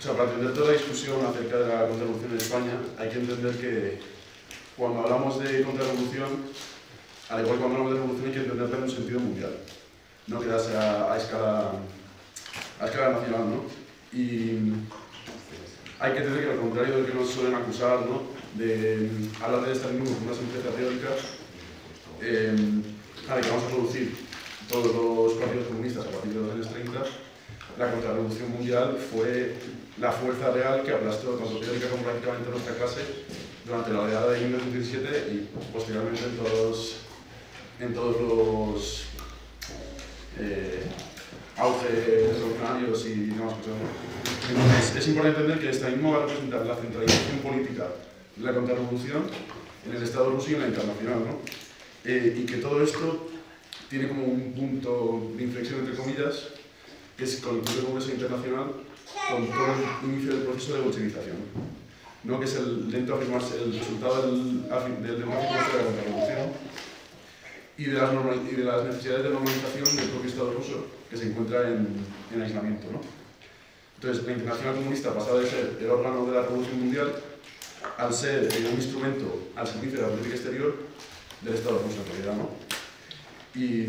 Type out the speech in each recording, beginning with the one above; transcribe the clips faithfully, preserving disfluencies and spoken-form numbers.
sea, para entender toda la discusión acerca de la contrarrevolución en España, hay que entender que cuando hablamos de contrarrevolución, al igual que cuando hablamos de revolución, hay que entenderla en un sentido mundial, no quedarse a, a, escala, a escala nacional, ¿no? Y hay que entender que al contrario de lo que nos suelen acusar, ¿no?, de hablar de estalinismo como una sentencia teórica, eh, a la que vamos a producir todos los partidos comunistas a partir de los años treinta, la contrarrevolución mundial fue la fuerza real que aplastó tanto teórica como prácticamente nuestra clase durante la oleada de mil novecientos diecisiete y posteriormente en todos, en todos los eh, auges revolucionarios y demás cosas. Entonces, es importante entender que el estalinismo va a representar la centralización política de la contrarrevolución en el Estado ruso y en la internacional, ¿no? Eh, y que todo esto tiene como un punto de inflexión, entre comillas, que es con el propio Congreso Internacional, con todo el inicio del proceso de bolchevización, ¿no?, que es el lento afirmarse, el resultado del, del democrático de la contrarrevolución y de, las normal, y de las necesidades de normalización del propio Estado ruso, que se encuentra en, en aislamiento, ¿no? Entonces, la Internacional Comunista pasaba de ser el órgano de la Revolución Mundial al ser eh, un instrumento al servicio de la política exterior del Estado ruso, en realidad, ¿no? Y,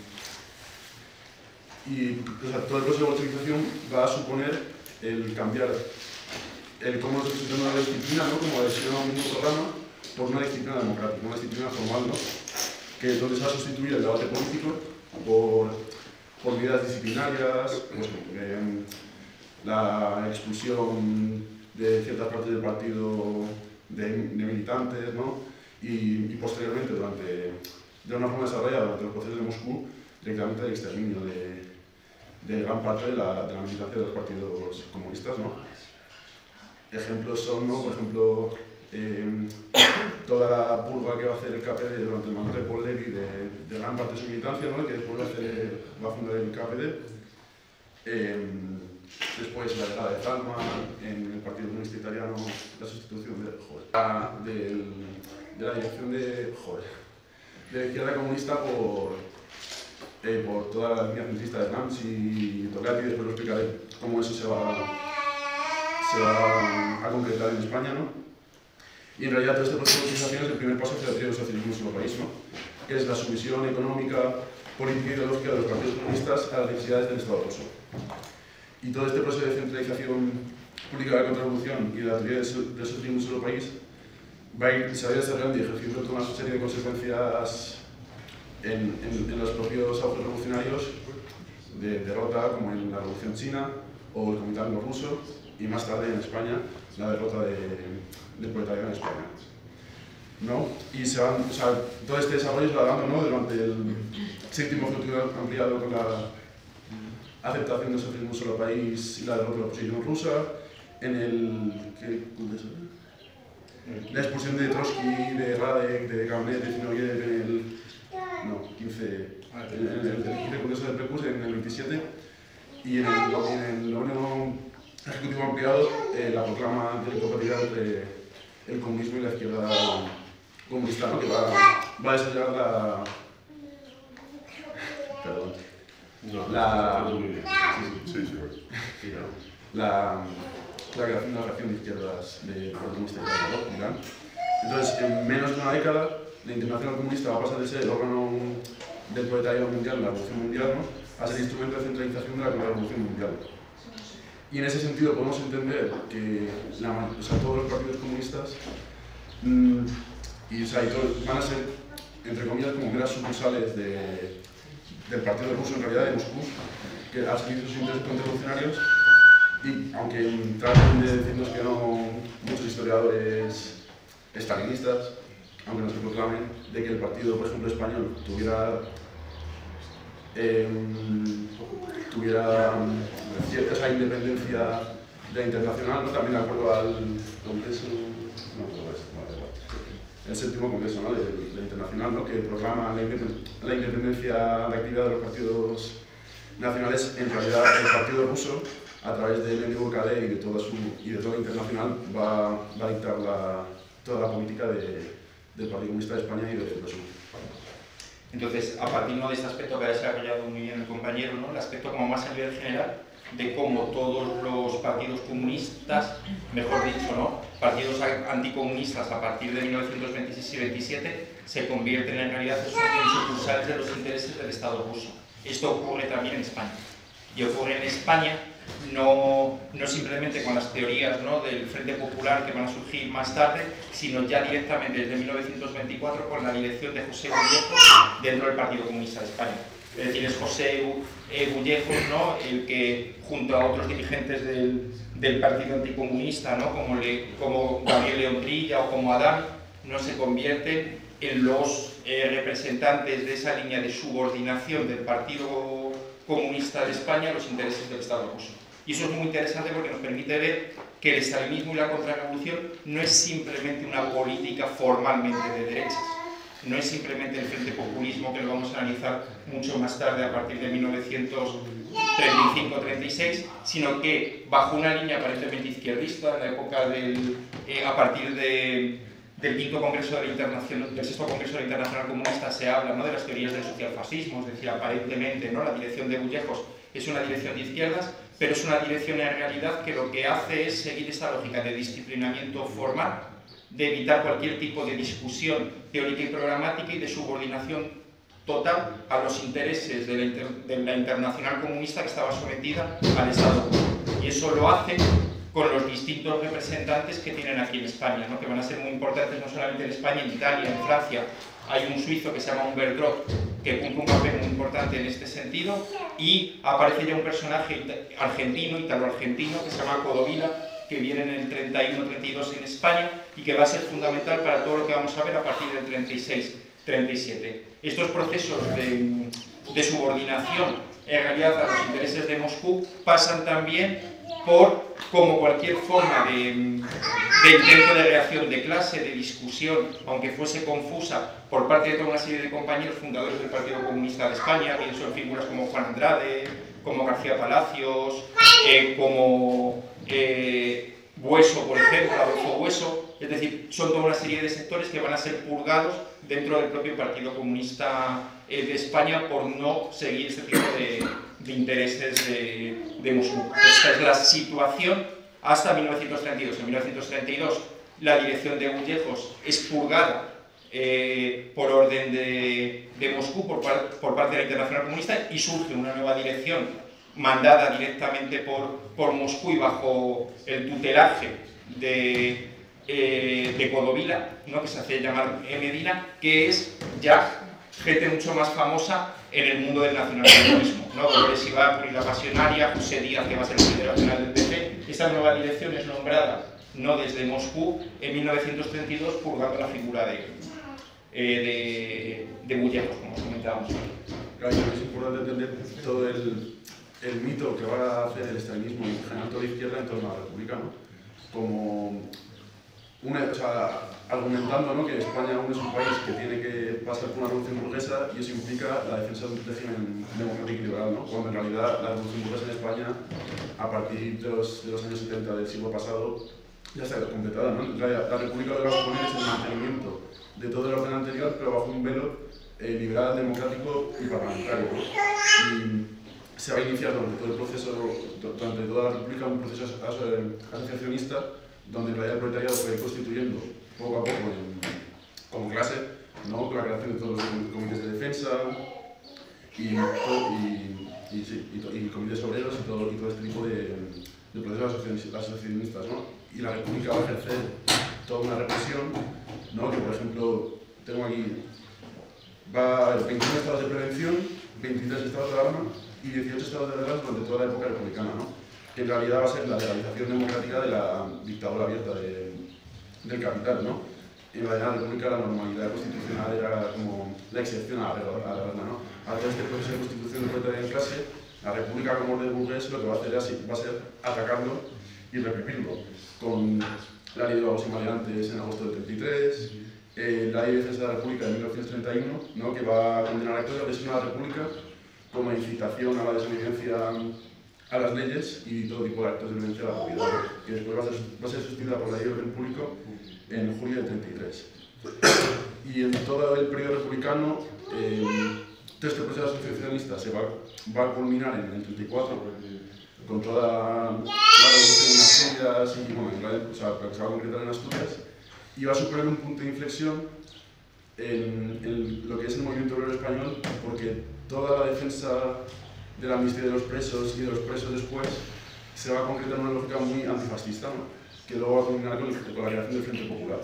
y o sea, todo el proceso de bolchevización va a suponer el cambiar el cómo se presenta una disciplina, ¿no?, como adhesión a un mismo programa, por una disciplina democrática, una disciplina formal, ¿no?, que es donde se va a sustituir el debate político por, por medidas disciplinarias, pues, eh, la expulsión de ciertas partes del partido de, de militantes, ¿no?, y, y posteriormente, durante, de una forma desarrollada durante los procesos de Moscú, directamente el exterminio de, de gran parte de la, de la militancia de los partidos comunistas, ¿no? Ejemplos son, ¿no?, por ejemplo, eh, toda la purga que va a hacer el K P D durante el mandato de Paul Levi de, de gran parte de su militancia, ¿no?, que después va a, hacer, va a fundar el K P D. Eh, después la llegada de Zalman en el Partido Comunista Italiano, la sustitución de, joder, la, del, de la dirección de, joder, de la izquierda comunista por, eh, por toda la línea centrista de Gramsci y Togliatti, y después lo explicaré cómo eso se va, se va a concretar en España, ¿no? Y en realidad todo este proceso de politización es el primer paso hacia el trío del socialismo en nuestro país, ¿no?, que es la sumisión económica, política y ideológica de los partidos comunistas a las necesidades del Estado ruso. Y todo este proceso de centralización política de la contrarrevolución y de la teoría del socialismo en nuestro país va a ir, se va a ir desarrollando y ejerciendo toda una serie de consecuencias en, en, en los propios autos revolucionarios de derrota, como en la Revolución China o el Comintern ruso, y más tarde en España, la derrota de, del proletariado en España, ¿no? Y se van, o sea, todo este desarrollo se va dando, ¿no?, durante el séptimo futuro ampliado con la aceptación del socialismo en un solo país y la derrota de la oposición rusa, en el... ¿qué congreso? La expulsión de Trotsky, de Radek, de Kamenev, de Zinoviev en el... no, quince... en el, el, el quince congreso del P Q S en el veintisiete, y en el, en el noveno ejecutivo ampliado eh, la proclama de incompatibilidad entre el comunismo y la izquierda comunista, ¿no?, que va, va a desarrollar la... perdón. No, la... sí, sí, sí, sí. la... la creación de la reacción de izquierdas del Partido Comunista Italiano. Entonces, en menos de una década, la Internacional Comunista va a pasar de ser el órgano del proletariado mundial, la Revolución Mundial, ¿no?, a ser instrumento de centralización de la Contrarrevolución Mundial. Y en ese sentido podemos entender que la, o sea, todos los partidos comunistas mmm, y, o sea, y todos, van a ser, entre comillas, como meras sucursales de, del partido ruso, en realidad, de Moscú, que al servicio de sus intereses contrarrevolucionarios. Y aunque traten de decirnos que no muchos historiadores estalinistas, aunque no se proclamen, de que el partido, por ejemplo, español tuviera, eh, tuviera cierta esa independencia de la internacional, ¿no?, también de acuerdo al Congreso, no, no, no, el séptimo Congreso, ¿no?, de, de la internacional, ¿no?, que proclama la, independ la independencia de actividad de los partidos nacionales. En realidad, el partido ruso, a través del N D U K D y de toda, su, y de toda la internacional, va, va a dictar la, toda la política de, del Partido Comunista de España y de Centro-Sur. Entonces, a partir, ¿no?, de este aspecto que ha desarrollado muy bien el compañero, ¿no?, el aspecto como más a nivel general, de cómo todos los partidos comunistas, mejor dicho, ¿no? partidos anticomunistas a partir de mil novecientos veintiséis y veintisiete se convierten en realidad en sucursales de los intereses del Estado ruso. Esto ocurre también en España. Y ocurre en España no, no simplemente con las teorías, ¿no? del Frente Popular que van a surgir más tarde, sino ya directamente desde mil novecientos veinticuatro con la dirección de José Bullejos dentro del Partido Comunista de España. Es decir, es José Bullejos, ¿no? el que, junto a otros dirigentes del, del Partido Anticomunista, ¿no? como, le, como Gabriel León Trilla o como Adán, no se convierten en los eh, representantes de esa línea de subordinación del Partido Comunista de España a los intereses del Estado ruso. Y eso es muy interesante porque nos permite ver que el estalinismo y la contrarrevolución no es simplemente una política formalmente de derechas, no es simplemente el frente populismo que lo vamos a analizar mucho más tarde a partir de mil novecientos treinta y cinco treinta y seis, sino que bajo una línea aparentemente izquierdista en la época del, eh, a partir de, del quinto congreso de la Internacional, del sexto congreso de la Internacional Comunista se habla, ¿no? de las teorías del socialfascismo, es decir, aparentemente, ¿no? la dirección de Bullejos es una dirección de izquierdas, pero es una dirección en realidad que lo que hace es seguir esta lógica de disciplinamiento formal, de evitar cualquier tipo de discusión teórica y programática y de subordinación total a los intereses de la, inter, de la Internacional Comunista que estaba sometida al Estado. Y eso lo hace con los distintos representantes que tienen aquí en España, ¿no? que van a ser muy importantes no solamente en España, en Italia, en Francia. Hay un suizo que se llama Humbert Groth que cumple un papel muy importante en este sentido, y aparece ya un personaje argentino, italo-argentino, que se llama Codovila, que viene en el treinta y uno treinta y dos en España y que va a ser fundamental para todo lo que vamos a ver a partir del treinta y seis treinta y siete. Estos procesos de, de subordinación en realidad a los intereses de Moscú pasan también por, como cualquier forma de, de intento de reacción de clase, de discusión, aunque fuese confusa, por parte de toda una serie de compañeros fundadores del Partido Comunista de España, pienso en figuras como Juan Andrade, como García Palacios, eh, como eh, Bueso, por ejemplo, Adolfo Bueso. Es decir, son toda una serie de sectores que van a ser purgados dentro del propio Partido Comunista eh, de España por no seguir este tipo de, de intereses de, de Moscú. Esta es la situación hasta mil novecientos treinta y dos. En mil novecientos treinta y dos la dirección de Bullejos es purgada eh, por orden de, de Moscú por, par, por parte de la Internacional Comunista, y surge una nueva dirección mandada directamente por, por Moscú y bajo el tutelaje de, eh, de Codovila, ¿no? que se hace llamar Medina, que es ya gente mucho más famosa en el mundo del nacionalismo, ¿no? Dolores Ibárcuri, la Pasionaria, José Díaz, que va a ser el secretario nacional del P C. Esta nueva dirección es nombrada no desde Moscú en mil novecientos treinta y dos, purgando la figura de, eh, de, de Bullejos, como os comentábamos. Claro, es importante entender todo el, el mito que va a hacer el estalinismo y en general toda la izquierda en torno a la República, ¿no? Como una, o sea, argumentando, ¿no? que España aún es un país que tiene que pasar por una revolución burguesa, y eso implica la defensa de un régimen democrático y liberal, ¿no? cuando en realidad la revolución burguesa en España, a partir de los, de los años setenta del siglo pasado, ya está completada, ¿no? La, la República lo que va a suponer es el mantenimiento de todo el orden anterior, pero bajo un velo eh, liberal, democrático y parlamentario, ¿no? Y se va a iniciar durante todo el proceso, durante toda la República, un proceso asociacionista donde en realidad el proletariado se va a ir constituyendo poco a poco en, como clase, ¿no? con la creación de todos los comités de defensa y, y, y, sí, y, y comités obreros y todo, y todo este tipo de, de procesos asociacionistas, ¿no? Y la República va a ejercer toda una represión, ¿no? que por ejemplo, tengo aquí, va a haber veintiuno estados de prevención, veintitrés estados de alarma y dieciocho estados de guerra durante toda la época republicana, ¿no? que en realidad va a ser la legalización democrática de la dictadura abierta de, del capital, ¿no? En la República la normalidad constitucional era como la excepción a la regla, ¿no? A través de este proceso de constitución de propiedad en clase, la República como orden burgués lo que va a hacer es, va a ser atacarlo y reprimirlo, con la ley de vagos y maleantes en agosto del treinta y tres, eh, la ley de defensa de la República de mil novecientos treinta y uno, ¿no? que va a condenar actos de agresión a la República como incitación a la desobediencia a las leyes y todo tipo de actos de violencia a la propiedad, que después va a ser, va a ser sustituida por la ley de orden público en julio del treinta y tres. Y en todo el periodo republicano, eh, todo este proceso asociacionista se va, va a culminar en el treinta y cuatro con toda la revolución en Asturias, y, bueno, en realidad, o sea, que se va a concretar en Asturias, y va a suponer un punto de inflexión en, en lo que es el movimiento obrero español, porque toda la defensa de la amnistía de los presos y de los presos después se va a concretar en una lógica muy antifascista, ¿no? Que luego va a culminar con, con la creación del Frente Popular.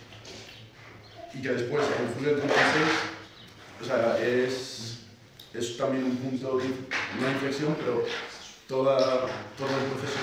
Y que después, en julio del treinta y seis, o sea, es, es también un punto de una inflexión, pero toda, todo el proceso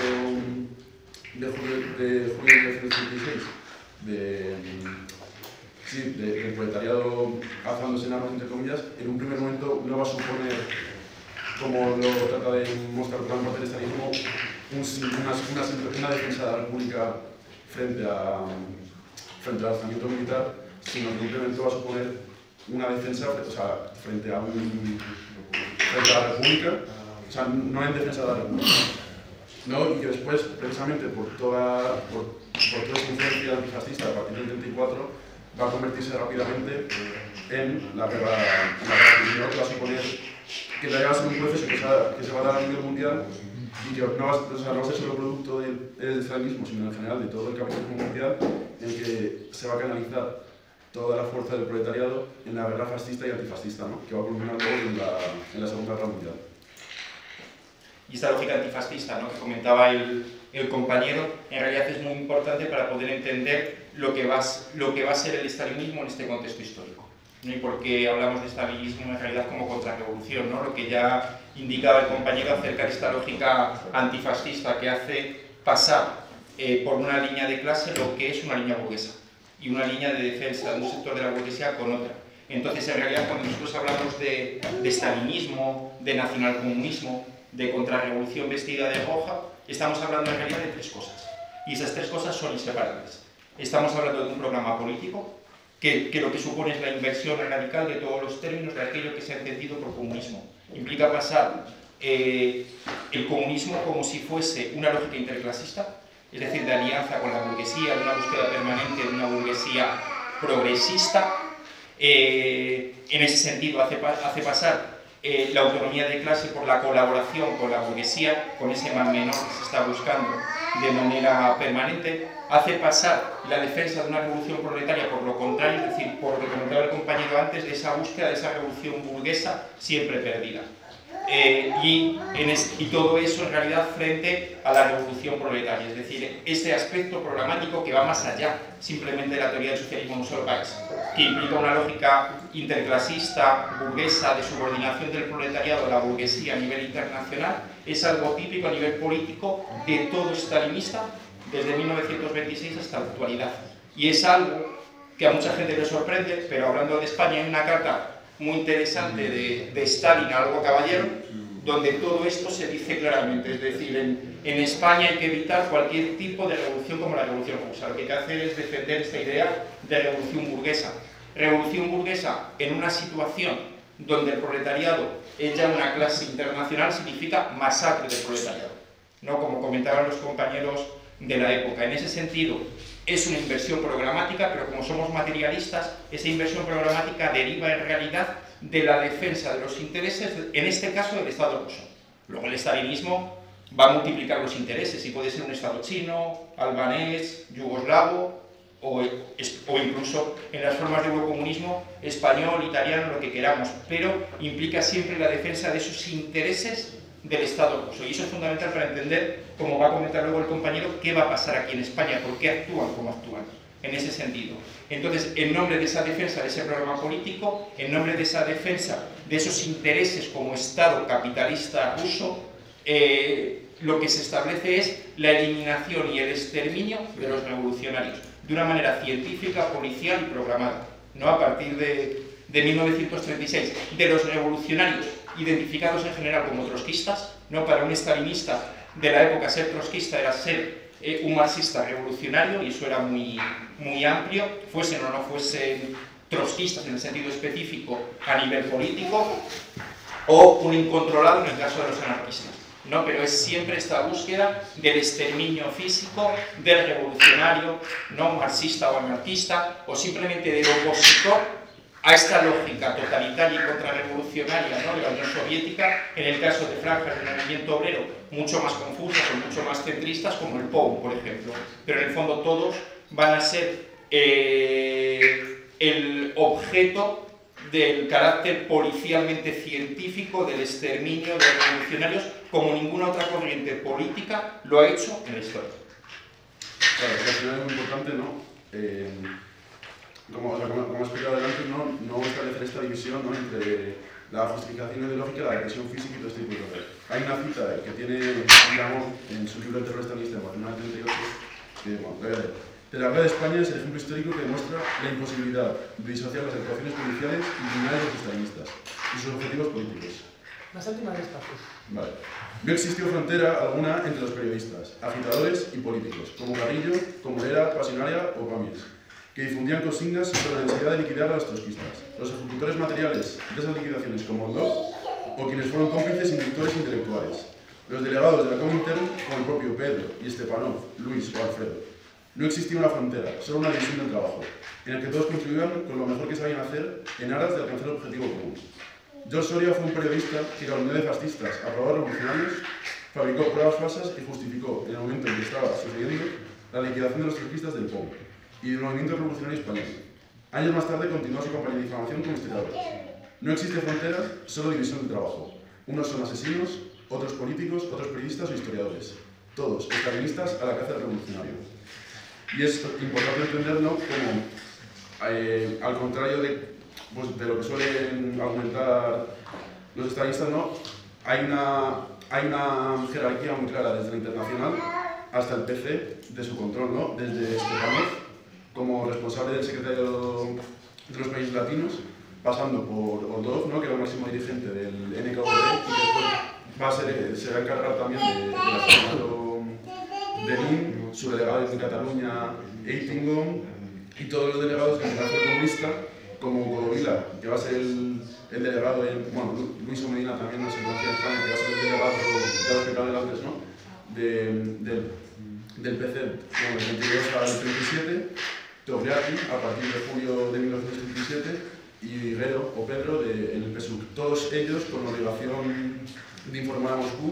de julio de, julio de mil novecientos treinta y seis, de, sí, de, del proletariado alzándose en armas, entre comillas, en un primer momento no va a suponer, como lo trata de mostrar gran parte del estalinismo, un, una, una, una defensa de la República frente, a, frente al alzamiento militar, sino que simplemente va a suponer una defensa, o sea, frente a, un, frente a la República, o sea, no en defensa de la República, ¿no? Y que después, precisamente por toda, por, por toda esa influencia antifascista a partir del treinta y cuatro, va a convertirse rápidamente en la guerra, en la guerra civil, que va a suponer que ya va a ser un proceso que se, va, que se va a dar a nivel mundial y que no va, o sea, no va a ser solo producto del, del estalinismo, sino en general de todo el capitalismo mundial, en el que se va a canalizar toda la fuerza del proletariado en la guerra fascista y antifascista, ¿no? Que va a culminar luego en la, en la Segunda Guerra Mundial. Y esta lógica antifascista, ¿no?, que comentaba el, el compañero, en realidad es muy importante para poder entender lo que va, lo que va a ser el estalinismo en este contexto histórico, ¿no? Y por qué hablamos de estalinismo en realidad como contrarrevolución, ¿no? Lo que ya indicaba el compañero acerca de esta lógica antifascista que hace pasar eh, por una línea de clase lo que es una línea burguesa y una línea de defensa de un sector de la burguesía con otra. Entonces, en realidad, cuando nosotros hablamos de, de estalinismo, de nacionalcomunismo, de contrarrevolución vestida de roja, estamos hablando en realidad de tres cosas. Y esas tres cosas son inseparables. Estamos hablando de un programa político que, que lo que supone es la inversión radical de todos los términos de aquello que se ha entendido por comunismo. Implica pasar eh, el comunismo como si fuese una lógica interclasista, es decir, de alianza con la burguesía, de una búsqueda permanente de una burguesía progresista. Eh, en ese sentido hace, hace pasar eh, la autonomía de clase por la colaboración con la burguesía, con ese mal menor que se está buscando de manera permanente. Hace pasar la defensa de una revolución proletaria por lo contrario, es decir, por lo que comentaba el compañero antes, de esa búsqueda de esa revolución burguesa siempre perdida. Eh, y, en es, y todo eso en realidad frente a la revolución proletaria, es decir, este aspecto programático que va más allá simplemente de la teoría del socialismo en un solo país, que implica una lógica interclasista, burguesa, de subordinación del proletariado a la burguesía a nivel internacional, es algo típico a nivel político de todo stalinista desde mil novecientos veintiséis hasta la actualidad. Y es algo que a mucha gente le sorprende, pero hablando de España hay una carta muy interesante de, de Stalin a Algo Caballero, donde todo esto se dice claramente, es decir, en, en España hay que evitar cualquier tipo de revolución como la revolución rusa. Lo que hay que hacer es defender esta idea de revolución burguesa. Revolución burguesa en una situación donde el proletariado es ya una clase internacional significa masacre del proletariado, ¿no? Como comentaban los compañeros de la época. En ese sentido, es una inversión programática, pero como somos materialistas, esa inversión programática deriva en realidad de la defensa de los intereses, en este caso del Estado ruso. Luego el estalinismo va a multiplicar los intereses y puede ser un Estado chino, albanés, yugoslavo o, o incluso en las formas de eurocomunismo español, italiano, lo que queramos, pero implica siempre la defensa de esos intereses del Estado ruso. Y eso es fundamental para entender, como va a comentar luego el compañero, qué va a pasar aquí en España, por qué actúan como actúan, en ese sentido. Entonces, en nombre de esa defensa de ese programa político, en nombre de esa defensa de esos intereses como Estado capitalista ruso, eh, lo que se establece es la eliminación y el exterminio de los revolucionarios, de una manera científica, policial y programada, ¿no? A partir de, de mil novecientos treinta y seis, de los revolucionarios identificados en general como trotskistas, ¿no? Para un stalinista de la época ser trotskista era ser eh, un marxista revolucionario, y eso era muy, muy amplio, fuesen o no fuesen trotskistas en el sentido específico a nivel político, o un incontrolado en el caso de los anarquistas, ¿no? Pero es siempre esta búsqueda del exterminio físico del revolucionario, no marxista o anarquista, o simplemente del opositor a esta lógica totalitaria y contrarrevolucionaria, ¿no?, de la Unión Soviética, en el caso de franjas del movimiento obrero mucho más confusas o mucho más centristas, como el P O U, por ejemplo. Pero en el fondo todos van a ser eh, el objeto del carácter policialmente científico del exterminio de los revolucionarios, como ninguna otra corriente política lo ha hecho en la historia. Claro, que al final es muy importante, ¿no? Eh, como, o sea, como, como he explicado antes, ¿no? No establecer esta división, ¿no?, entre la justificación ideológica, la agresión física y todo este tipo de cosas. Hay una cita que tiene, digamos, en su libro El terror stalinista, en mil novecientos treinta y ocho, que, bueno, voy a leer. De la guerra de España es el ejemplo histórico que demuestra la imposibilidad de disociar las actuaciones policiales y criminales de los estalinistas y sus objetivos políticos. La séptima de esta, pues. Vale. No existió frontera alguna entre los periodistas, agitadores y políticos, como Carrillo, como era Pasionaria o Pamiers, que difundían consignas sobre la necesidad de liquidar a los trotskistas. Los ejecutores materiales de esas liquidaciones, como Oldov, o quienes fueron cómplices inductores intelectuales. Los delegados de la Comintern, como el propio Pedro y Stepanov, Luis o Alfredo. No existía una frontera, solo una división del trabajo, en el que todos contribuían con lo mejor que sabían hacer en aras de alcanzar el objetivo común. George Soria fue un periodista que calumnió de fascistas a pruebas revolucionarios, fabricó pruebas falsas y justificó, en el momento en que estaba sucediendo, la liquidación de los trotskistas del P O U y del movimiento revolucionario español. Años más tarde continuó su campaña de difamación como historiador. No existe frontera, solo división del trabajo. Unos son asesinos, otros políticos, otros periodistas o historiadores. Todos, estalinistas a la caza del revolucionario. Y es importante entenderlo como, eh, al contrario de, pues, de lo que suelen argumentar los estalinistas, ¿no?, hay una, hay una jerarquía muy clara desde la internacional hasta el P C de su control, ¿no?, desde Stepanov como responsable del secretario de los países latinos, pasando por Oldov, ¿no?, que era el máximo dirigente del N K V D y que después va a ser, se va a encargar también de, de la asesinato de Lin, su delegado en Cataluña, Eitingon, y todos los delegados del Partido Comunista, como Godovila, que va a ser el, el delegado, en, bueno, Luis O. Medina también no se conocía en España, que va a ser el delegado, ya lo explicaron antes, ¿no?, de, del, del P C, bueno, del veintidós al treinta y siete, Togliatti, a partir de julio de mil novecientos treinta y siete, y Guerrero o Pedro del P S U C. Todos ellos con obligación de informar a Moscú,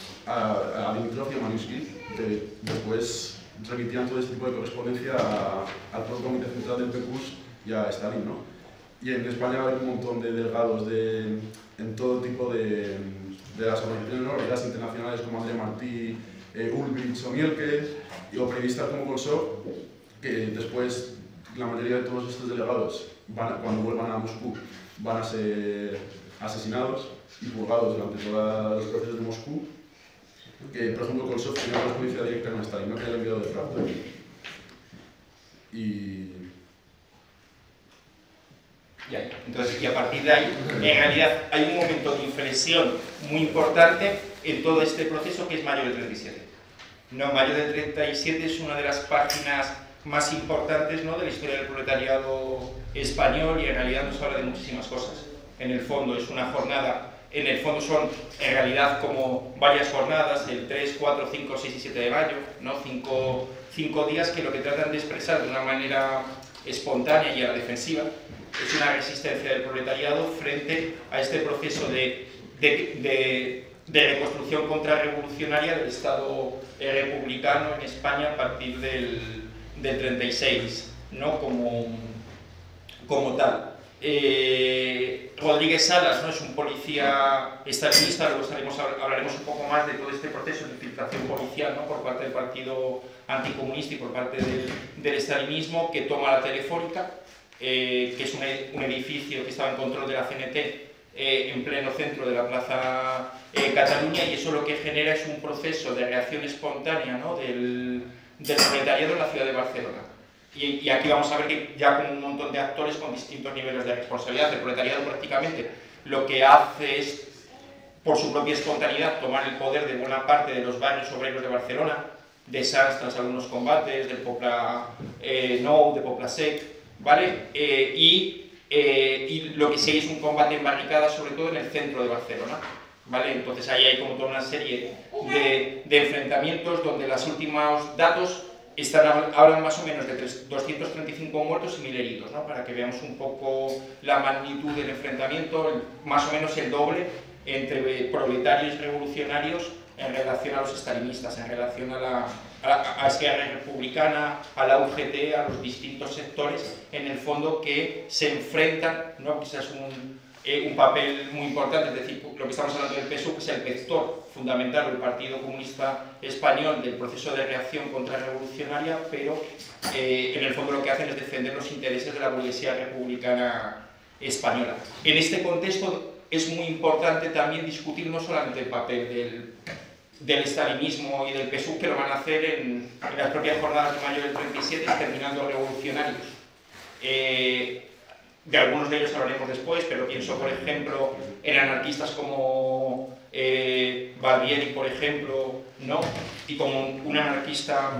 a, a Dimitrov y a Maniuski, que después remitían todo este tipo de correspondencia a, al propio Comité Central del P Q S y a Stalin, ¿no? Y en España hay un montón de delegados de, en todo tipo de, de las organizaciones, ¿no?, las internacionales como André Martí, eh, Ulbricht o Mielke, y o periodistas como Kolsov, que después la mayoría de todos estos delegados, van a, cuando vuelvan a Moscú, van a ser asesinados y purgados durante todos los procesos de Moscú. Que, por ejemplo, Kolsov tenía una correspondencia directa con Stalin, no que haya enviado de Pravda. Y... Ya, entonces, y a partir de ahí, en realidad, hay un momento de inflexión muy importante en todo este proceso, que es mayo del treinta y siete. No, mayo del treinta y siete es una de las páginas más importantes, ¿no?, de la historia del proletariado español, y en realidad nos habla de muchísimas cosas. En el fondo es una jornada, en el fondo son en realidad como varias jornadas, el tres, cuatro, cinco, seis y siete de mayo, ¿no?, cinco, cinco días que lo que tratan de expresar de una manera espontánea y a la defensiva es una resistencia del proletariado frente a este proceso de, de, de, de reconstrucción contrarrevolucionaria del Estado republicano en España a partir del, del treinta y seis, ¿no?, como, como tal. Eh, Rodríguez Salas, ¿no?, es un policía estalinista, luego estaremos, hablaremos un poco más de todo este proceso de infiltración policial, ¿no?, por parte del partido anticomunista y por parte del, del estalinismo, que toma la Telefónica, eh, que es un, un edificio que estaba en control de la C N T eh, en pleno centro de la Plaza eh, Cataluña, y eso lo que genera es un proceso de reacción espontánea, ¿no?, del, del proletariado en la ciudad de Barcelona. Y, y aquí vamos a ver que ya con un montón de actores con distintos niveles de responsabilidad. El proletariado prácticamente lo que hace es, por su propia espontaneidad, tomar el poder de buena parte de los barrios obreros de Barcelona, de Sants tras algunos combates, del Popla eh, Nou, de Popla Sec, ¿vale? Eh, y, eh, y lo que sí es un combate en barricadas, sobre todo en el centro de Barcelona, ¿vale? Entonces ahí hay como toda una serie de, de enfrentamientos donde los últimos datos están, hablan más o menos de doscientos treinta y cinco muertos y mil heridos, ¿no? Para que veamos un poco la magnitud del enfrentamiento, más o menos el doble entre proletarios y revolucionarios en relación a los estalinistas, en relación a la, a la a Esquerra Republicana, a la U G T, a los distintos sectores, en el fondo que se enfrentan, ¿no? Quizás un, eh, un papel muy importante, es decir, lo que estamos hablando del P S U, que es el vector fundamental del Partido Comunista Español del proceso de reacción contrarrevolucionaria, pero eh, en el fondo lo que hacen es defender los intereses de la burguesía republicana española. En este contexto es muy importante también discutir no solamente el papel del, del estalinismo y del P S U, que lo van a hacer en, en las propias jornadas de mayo del treinta y siete, terminando revolucionarios. Eh, de algunos de ellos hablaremos después, pero pienso, por ejemplo, en anarquistas como eh, Barbieri, por ejemplo, ¿no? Y como un anarquista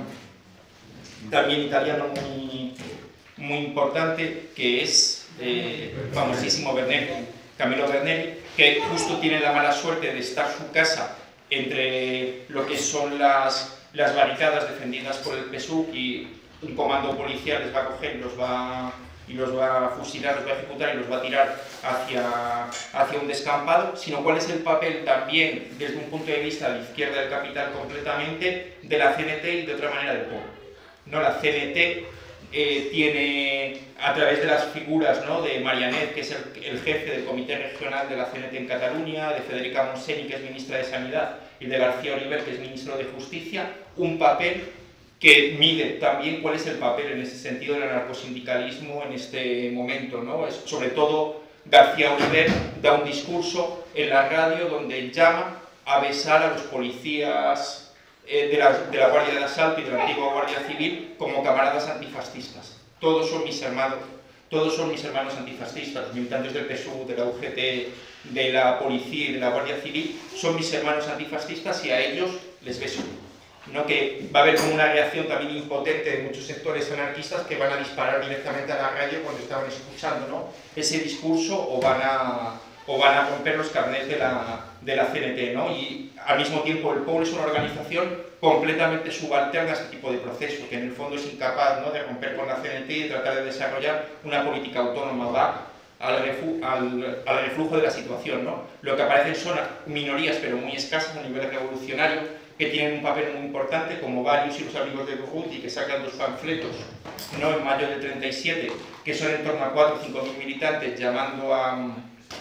también italiano muy, muy importante, que es eh, famosísimo Bernelli, Camillo Bernelli, que justo tiene la mala suerte de estar su casa entre lo que son las, las barricadas defendidas por el P S U, y un comando policial les va a coger y los va, y los va a fusilar, los va a ejecutar y los va a tirar hacia, hacia un descampado, sino cuál es el papel también, desde un punto de vista de la izquierda del capital completamente, de la C N T y de otra manera del pueblo. ¿No? La C N T eh, tiene, a través de las figuras, ¿no? De Marianet, que es el, el jefe del Comité Regional de la C N T en Cataluña, de Federica Monseni, que es ministra de Sanidad, y de García Oliver, que es ministro de Justicia, un papel que mide también cuál es el papel en ese sentido del anarcosindicalismo en este momento, ¿no? Es, sobre todo García Oliver da un discurso en la radio donde llama a besar a los policías eh, de, la, de la Guardia de Asalto y de la antigua Guardia Civil como camaradas antifascistas. Todos son mis hermanos, todos son mis hermanos antifascistas, los militantes del P S U, de la U G T, de la Policía y de la Guardia Civil, son mis hermanos antifascistas y a ellos les beso. ¿No? Que va a haber como una reacción también impotente de muchos sectores anarquistas que van a disparar directamente a la radio cuando estaban escuchando, ¿no? Ese discurso, o van a, o van a romper los carnets de la, de la C N T, ¿no? Y al mismo tiempo el pueblo es una organización completamente subalterna a este tipo de procesos, que en el fondo es incapaz, ¿no? De romper con la C N T y de tratar de desarrollar una política autónoma, va al, refu al, al reflujo de la situación, ¿no? Lo que aparecen son minorías, pero muy escasas a nivel revolucionario, que tienen un papel muy importante, como Varius y los amigos de Urruti, que sacan dos panfletos, ¿no? En mayo del treinta y siete, que son en torno a cuatro o cinco mil militantes llamando a,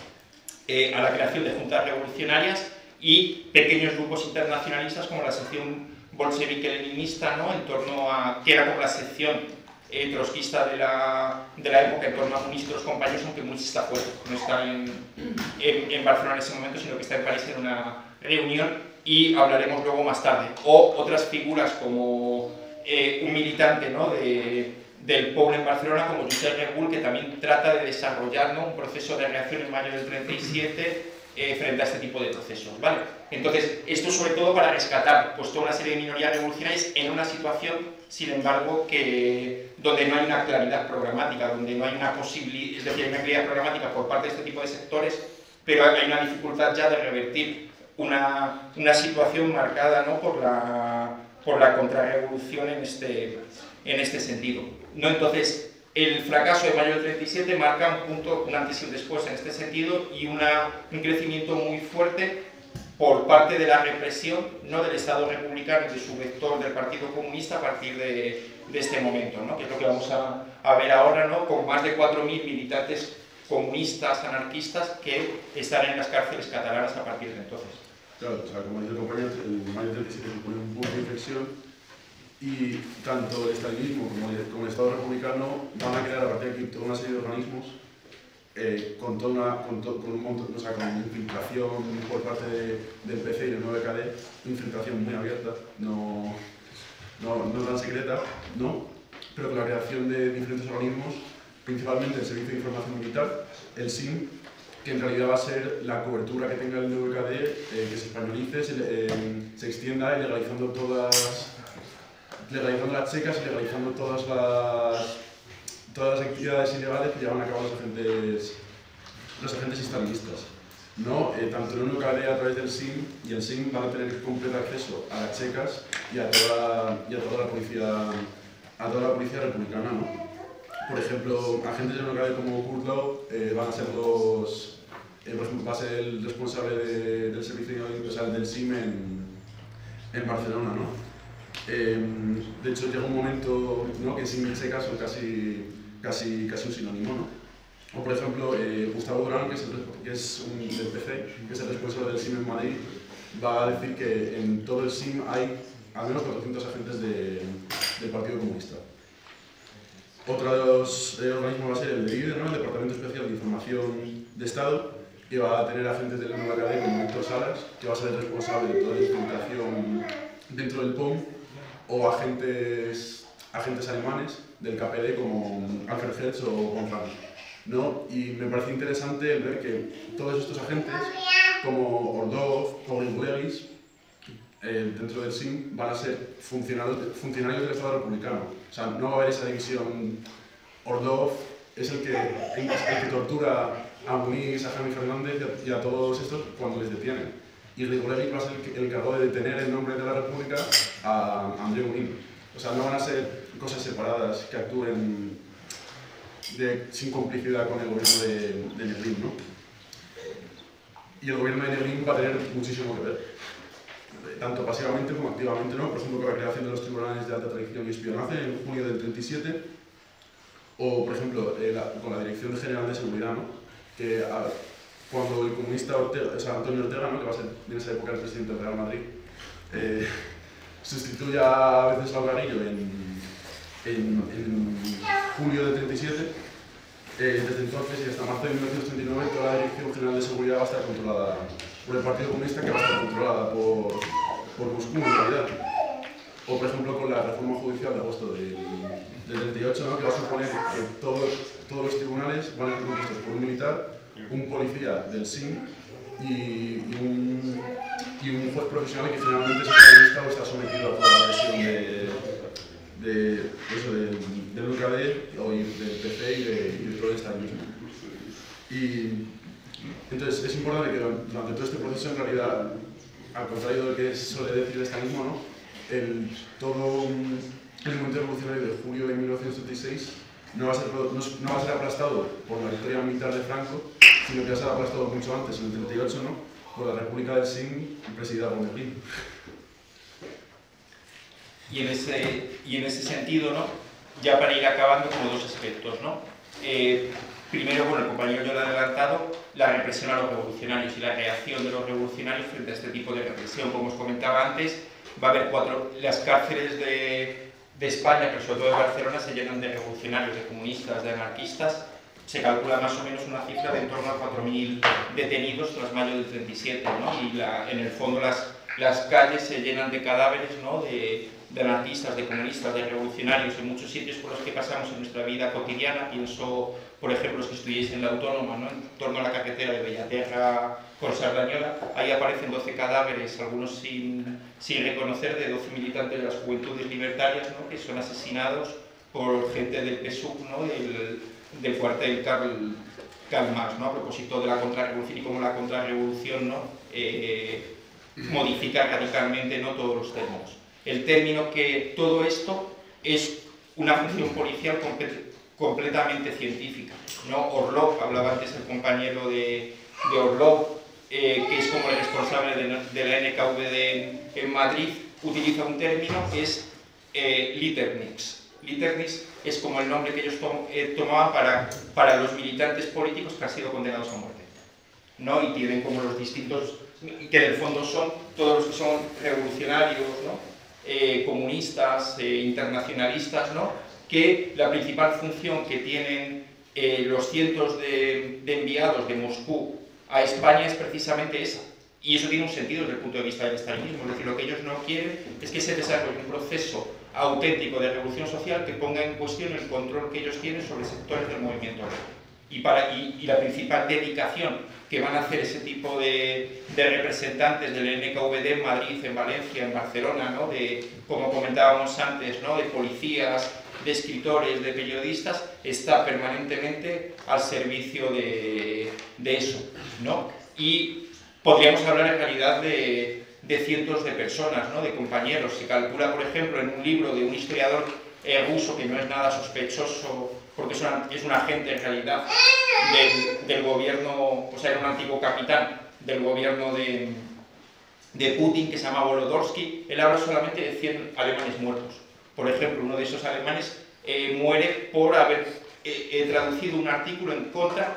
eh, a la creación de juntas revolucionarias, y pequeños grupos internacionalistas como la sección bolchevique-leninista, ¿no? En torno a, que era como la sección eh, trotskista de la, de la época, en torno a Munich y los compañeros, aunque Munich está fuera, no está en, en, en Barcelona en ese momento, sino que está en París en una reunión, y hablaremos luego más tarde. O otras figuras como eh, un militante, ¿no? de, del pueblo en Barcelona, como Josep Regul, que también trata de desarrollar, ¿no? Un proceso de reacción en mayo del treinta y siete eh, frente a este tipo de procesos, ¿vale? Entonces, esto sobre todo para rescatar pues, toda una serie de minorías revolucionarias en una situación, sin embargo, que, donde no hay una claridad programática, donde no hay una posibilidad, es decir, hay una claridad programática por parte de este tipo de sectores, pero hay una dificultad ya de revertir Una, una situación marcada, ¿no? por, la, por la contrarrevolución en este, en este sentido, ¿no? Entonces, el fracaso de mayo del treinta y siete marca un punto, un antes y un después en este sentido, y una, un crecimiento muy fuerte por parte de la represión, ¿no? Del Estado republicano y de su vector del Partido Comunista a partir de, de este momento, ¿no? Que es lo que vamos a, a ver ahora, ¿no? Con más de cuatro mil militantes comunistas, anarquistas, que están en las cárceles catalanas a partir de entonces. Claro, o sea, como dice el compañero, el mayo treinta y siete supone un punto de inflexión, y tanto el estalinismo como el, como el Estado republicano van a crear a partir de aquí toda una serie de organismos eh, con, toda una, con, to, con un montón, o sea, con infiltración por parte de, del P C y del nueve K D, una infiltración muy abierta, no, no, no tan secreta, ¿no? Pero con la creación de diferentes organismos, principalmente el Servicio de Información Militar, el S I M, que en realidad va a ser la cobertura que tenga el nueve K D, eh, que se españolice, se, eh, se extienda, legalizando todas, legalizando las checas y legalizando todas las, todas las actividades ilegales que llevan a cabo los agentes, los agentes estalinistas, ¿no? Eh, tanto el uno K D a través del S I M y el S I M van a tener completo acceso a las checas y a toda, y a toda la policía a toda la policía republicana, ¿no? Por ejemplo, agentes del uno K D como Kurt Lowe eh, van a ser los, eh, por ejemplo, va a ser el responsable de, del servicio, o sea, del S I M en, en Barcelona, ¿no? Eh, de hecho, llega un momento, ¿no?, que S I M y checas son casi, casi, casi un sinónimo, ¿no? O por ejemplo, eh, Gustavo Durán, que es, el, que es un del P C, que es el responsable del S I M en Madrid, va a decir que en todo el S I M hay al menos cuatrocientos agentes de, del Partido Comunista. Otro de los eh, organismos va a ser el D I D E, ¿no?, el Departamento Especial de Información de Estado, que va a tener agentes del uno K D como Víctor Salas, que va a ser el responsable de toda la infiltración dentro del P O M, o agentes, agentes alemanes del K P D como Alfred Hertz o Gonzalo, ¿no? Y me parece interesante el ver que todos estos agentes, como Ordov o Gregis, eh, dentro del S I M, van a ser funcionarios, funcionarios del Estado republicano. O sea, no va a haber esa división. Ordov es el que, el que tortura a Muniz, a Jaime Fernández y a, y a todos estos cuando les detienen. Y Gregis va a ser el, que, el encargado de detener en nombre de la República a, a André Muniz. O sea, no van a ser cosas separadas que actúen de, sin complicidad con el gobierno de, de Negrín, ¿no? Y el gobierno de Negrín va a tener muchísimo que ver, tanto pasivamente como activamente, ¿no? Por ejemplo, con la creación de los tribunales de alta traición y espionaje en junio del treinta y siete, o por ejemplo, eh, la, con la Dirección General de Seguridad, ¿no?, que a, cuando el comunista Ortega, o sea, Antonio Ortega, ¿no?, que va a ser en esa época el presidente del Real Madrid, eh, sustituye a Venceslao Garrillo en En, en julio del treinta y siete, eh, desde entonces y hasta marzo de mil novecientos treinta y nueve, toda la Dirección General de Seguridad va a estar controlada por el Partido Comunista, que va a estar controlada por, por Moscú en realidad. O por ejemplo con la reforma judicial de agosto del, del treinta y ocho, ¿no?, que va a suponer que todos, todos los tribunales van a ser compuestos por un militar, un policía del S I M y, y, un, y un juez profesional que generalmente es periodista o está sometido a toda la presión de de eso, del, del U K D, o del P C y de, y de todo el estalinismo. Y entonces es importante que durante todo este proceso, en realidad, al contrario de lo que suele decir el estalinismo, ¿no?, el, todo el movimiento revolucionario de julio de mil novecientos treinta y seis no va a ser, no, no va a ser aplastado por la victoria militar de Franco, sino que va a ser aplastado mucho antes, en el treinta y ocho, ¿no?, por la República del S I M presidida por Negrín. Y en ese, y en ese sentido, ¿no?, ya para ir acabando, como dos aspectos, ¿no? Eh, primero, bueno, el compañero ya lo ha adelantado, la represión a los revolucionarios y la reacción de los revolucionarios frente a este tipo de represión. Como os comentaba antes, va a haber cuatro, las cárceles de, de España, pero sobre todo de Barcelona, se llenan de revolucionarios, de comunistas, de anarquistas. Se calcula más o menos una cifra de en torno a cuatro mil detenidos tras mayo del treinta y siete, ¿no? Y la, en el fondo las, las calles se llenan de cadáveres, ¿no?, de, de anarquistas, de comunistas, de revolucionarios en muchos sitios por los que pasamos en nuestra vida cotidiana. Pienso, por ejemplo, los que estudiéis en la Autónoma, ¿no?, en torno a la carretera de Bellaterra con Sardañola, ahí aparecen doce cadáveres, algunos sin, sin reconocer, de doce militantes de las Juventudes Libertarias, ¿no?, que son asesinados por gente del P S U C, ¿no?, del, del cuartel Karl, Karl Marx, ¿no?, a propósito de la contrarrevolución y cómo la contrarrevolución, ¿no?, eh, modifica radicalmente, ¿no?, todos los términos. El término que todo esto es una función policial comple completamente científica, ¿no? Orlov, hablaba antes el compañero de, de Orlov, eh, que es como el responsable de, de la N K V D en, en Madrid, utiliza un término que es eh, Litternix. Litternix es como el nombre que ellos tom eh, tomaban para, para los militantes políticos que han sido condenados a muerte, ¿no? Y tienen como los distintos, que en el fondo son todos los que son revolucionarios, ¿no?, Eh, comunistas, eh, internacionalistas, ¿no?, que la principal función que tienen eh, los cientos de, de enviados de Moscú a España es precisamente esa. Y eso tiene un sentido desde el punto de vista del estalinismo. Es decir, lo que ellos no quieren es que se desarrolle un proceso auténtico de revolución social que ponga en cuestión el control que ellos tienen sobre sectores del movimiento obrero. Y, para, y, y la principal dedicación que van a hacer ese tipo de, de representantes del N K V D en Madrid, en Valencia, en Barcelona, ¿no?, de, como comentábamos antes, ¿no?, de policías, de escritores, de periodistas, está permanentemente al servicio de, de eso, ¿no? y podríamos hablar en realidad de, de cientos de personas, ¿no? De compañeros. Se calcula, por ejemplo, en un libro de un historiador eh, ruso, que no es nada sospechoso, porque es, una, es un agente en realidad del, del gobierno, o sea, era un antiguo capitán del gobierno de, de Putin, que se llama Volodorsky. Él habla solamente de cien alemanes muertos. Por ejemplo, uno de esos alemanes eh, muere por haber eh, eh, traducido un artículo en contra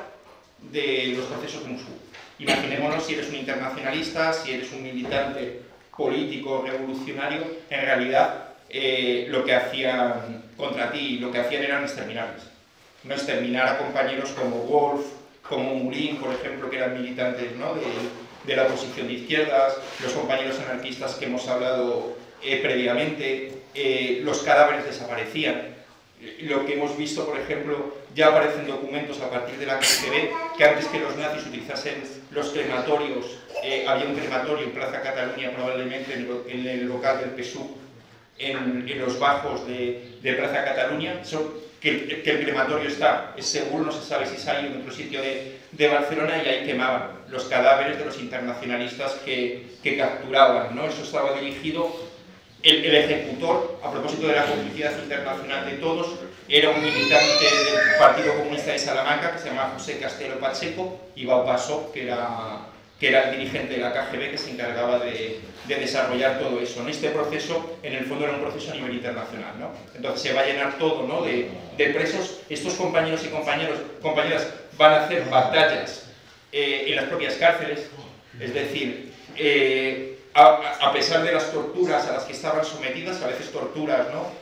de los procesos de Moscú. Imaginémonos si eres un internacionalista, si eres un militante político revolucionario, en realidad eh, lo que hacían contra ti, lo que hacían eran exterminarles. No exterminar a compañeros como Wolf, como Murín, por ejemplo, que eran militantes, ¿no? de, de la oposición de izquierdas, los compañeros anarquistas que hemos hablado eh, previamente, eh, los cadáveres desaparecían. Lo que hemos visto, por ejemplo, ya aparecen documentos a partir de la K G B, que antes que los nazis utilizasen los crematorios, eh, había un crematorio en Plaza Cataluña, probablemente en, lo, en el local del P S U, en, en los bajos de, de Plaza Cataluña. Son, que, que el crematorio está, es seguro, no se sabe si salió en otro sitio de, de Barcelona, y ahí quemaban los cadáveres de los internacionalistas que, que capturaban, ¿no? Eso estaba dirigido. El, el ejecutor, a propósito de la complicidad internacional de todos, era un militante del Partido Comunista de Salamanca que se llamaba José Castelo Pacheco, y Baupassot, que era, que era el dirigente de la K G B, que se encargaba de, de desarrollar todo eso, ¿no? Este proceso, en el fondo, era un proceso a nivel internacional, ¿no? Entonces se va a llenar todo, ¿no? de, de presos. Estos compañeros y compañeros, compañeras van a hacer batallas eh, en las propias cárceles, es decir, eh, A, a pesar de las torturas a las que estaban sometidas, a veces torturas, ¿no?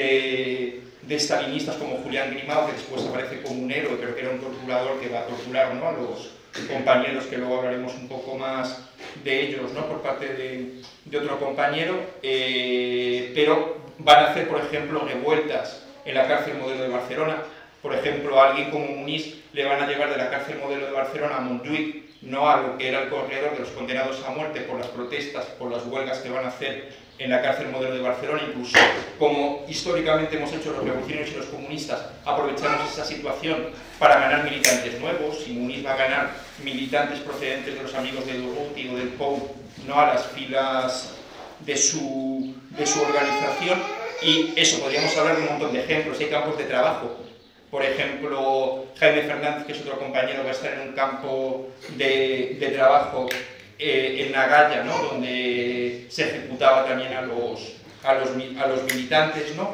de, de stalinistas como Julián Grimau, que después aparece como un héroe, pero que era un torturador que va a torturar, ¿no? a los compañeros, que luego hablaremos un poco más de ellos, ¿no? por parte de, de otro compañero, eh, pero van a hacer, por ejemplo, revueltas en la cárcel Modelo de Barcelona. Por ejemplo, a alguien como Muniz le van a llevar de la cárcel Modelo de Barcelona a Montjuïc, no a lo que era el corredor de los condenados a muerte por las protestas, por las huelgas que van a hacer en la cárcel Modelo de Barcelona. Incluso, como históricamente hemos hecho los revolucionarios y los comunistas, aprovechamos esa situación para ganar militantes nuevos, y Muniz va a ganar militantes procedentes de los amigos de Durruti o del P O U, no a las filas de su, de su organización. Y eso, podríamos hablar de un montón de ejemplos. Hay campos de trabajo. Por ejemplo, Jaime Fernández, que es otro compañero, va a estar en un campo de, de trabajo eh, en Nagaya, ¿no? donde se ejecutaba también a los, a los, a los militantes, ¿no?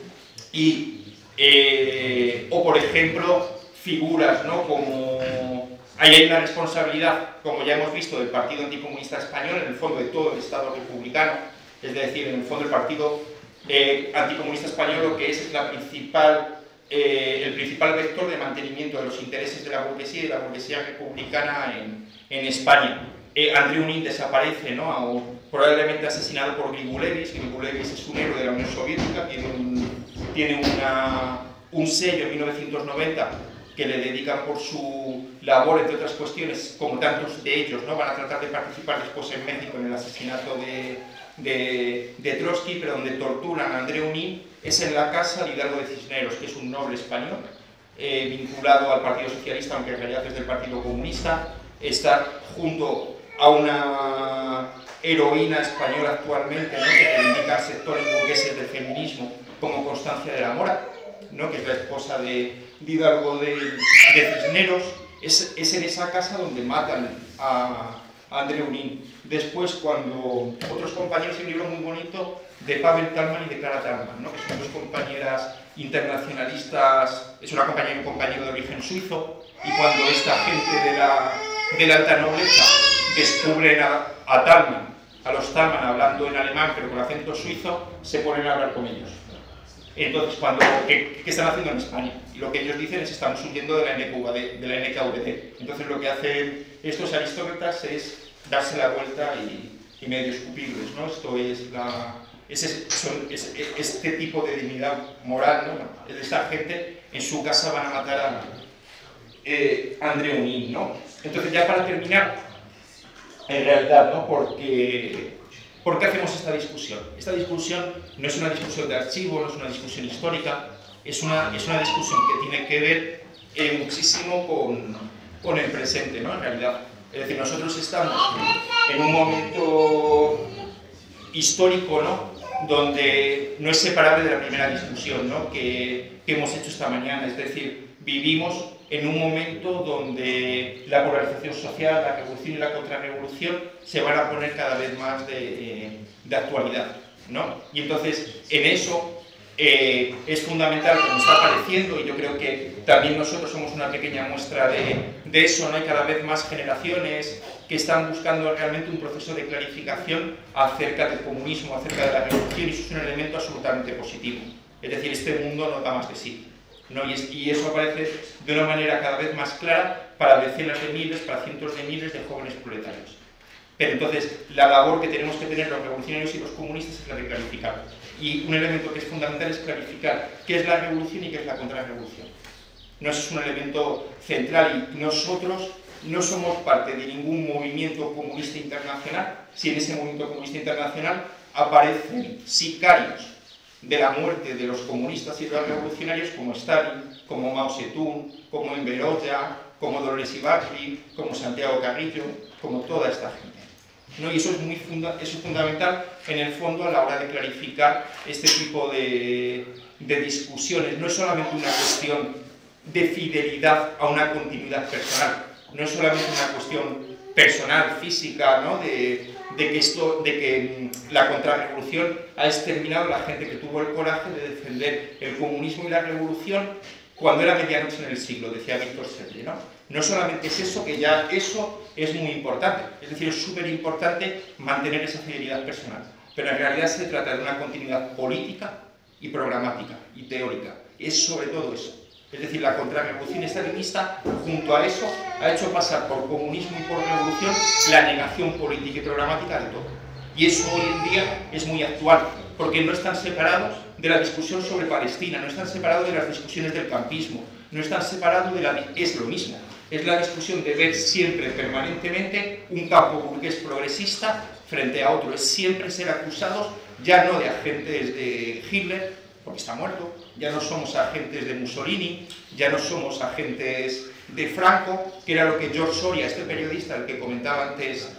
Y, eh, o por ejemplo, figuras, ¿no? como... Ahí hay una responsabilidad, como ya hemos visto, del Partido Anticomunista Español, en el fondo de todo el Estado republicano, es decir, en el fondo el Partido eh, Anticomunista Español, lo que es, es la principal... Eh, el principal vector de mantenimiento de los intereses de la burguesía y de la burguesía republicana en, en España. Eh, Andrei Unin desaparece, ¿no? O, probablemente asesinado por Grigulevich. Grigulevich es un héroe de la Unión Soviética, tiene un, tiene una, un sello en mil novecientos noventa que le dedican por su labor, entre otras cuestiones, como tantos de ellos, ¿no? Van a tratar de participar después en México en el asesinato de, de, de Trotsky, pero donde torturan a Andrei Unin es en la casa de Hidalgo de Cisneros, que es un noble español, eh, vinculado al Partido Socialista, aunque en realidad es del Partido Comunista. Está junto a una heroína española actualmente, ¿no? que reivindica sectores burgueses del feminismo, como Constancia de la Mora, ¿no? que es la esposa de, de Hidalgo de, de Cisneros. Es, es en esa casa donde matan a, a Andrei Unin. Después, cuando otros compañeros, hay un libro muy bonito de Pavel Talman y de Clara Talman, ¿no? que son dos compañeras internacionalistas, es una compañera y un compañero de origen suizo, y cuando esta gente de la, de la alta nobleza descubren a, a Talman, a los Talman hablando en alemán pero con acento suizo, se ponen a hablar con ellos. Entonces, cuando, ¿qué, qué están haciendo en España? Y lo que ellos dicen es que están huyendo de la N K V D, de la N K V D. Entonces, lo que hacen estos aristócratas es darse la vuelta y, y medio escupirles, ¿no? Esto es la... Ese, son, es, este tipo de dignidad moral, ¿no? Esta gente en su casa van a matar a eh, Andrei Unin, ¿no? Entonces, ya para terminar, en realidad, ¿no? Porque, ¿por qué hacemos esta discusión? Esta discusión no es una discusión de archivo, no es una discusión histórica, es una, es una discusión que tiene que ver eh, muchísimo con, con el presente, ¿no? En realidad, Es decir, nosotros estamos en un momento histórico, ¿no?, donde no es separable de la primera discusión, ¿no?, que, que hemos hecho esta mañana. Es decir, vivimos en un momento donde la polarización social, la revolución y la contrarrevolución se van a poner cada vez más de, de actualidad, ¿no? Y entonces, en eso eh, es fundamental, como está apareciendo, y yo creo que también nosotros somos una pequeña muestra de, de eso, ¿no? Hay cada vez más generaciones que están buscando realmente un proceso de clarificación acerca del comunismo, acerca de la revolución, y eso es un elemento absolutamente positivo. Es decir, este mundo no da más de sí, ¿no? Y, es, y eso aparece de una manera cada vez más clara para decenas de miles, para cientos de miles de jóvenes proletarios. Pero entonces, la labor que tenemos que tener los revolucionarios y los comunistas es la de clarificar. Y un elemento que es fundamental es clarificar qué es la revolución y qué es la contrarrevolución. No, eso es un elemento central, y nosotros no somos parte de ningún movimiento comunista internacional si en ese movimiento comunista internacional aparecen sicarios de la muerte de los comunistas y de los revolucionarios como Stalin, como Mao Zedong, como Enver Hoxha, como Dolores Ibáñez, como Santiago Carrillo, como toda esta gente, ¿no? Y eso es, muy funda eso es fundamental en el fondo a la hora de clarificar este tipo de, de discusiones. No es solamente una cuestión de fidelidad a una continuidad personal, no es solamente una cuestión personal, física, ¿no?, de, de, que esto, de que la contrarrevolución ha exterminado a la gente que tuvo el coraje de defender el comunismo y la revolución cuando era medianoche en el siglo, decía Víctor Serge, ¿no? No solamente es eso, que ya eso es muy importante, es decir, es súper importante mantener esa fidelidad personal, pero en realidad se trata de una continuidad política y programática y teórica, es sobre todo eso. Es decir, la contrarrevolución estalinista, junto a eso, ha hecho pasar por comunismo y por revolución la negación política y programática de todo. Y eso hoy en día es muy actual, porque no están separados de la discusión sobre Palestina, no están separados de las discusiones del campismo, no están separados de la... es lo mismo. Es la discusión de ver siempre, permanentemente, un campo burgués progresista frente a otro. Es siempre ser acusados, ya no de agentes de Hitler, porque está muerto, ya no somos agentes de Mussolini, ya no somos agentes de Franco, que era lo que George Soria, este periodista, el que comentaba antes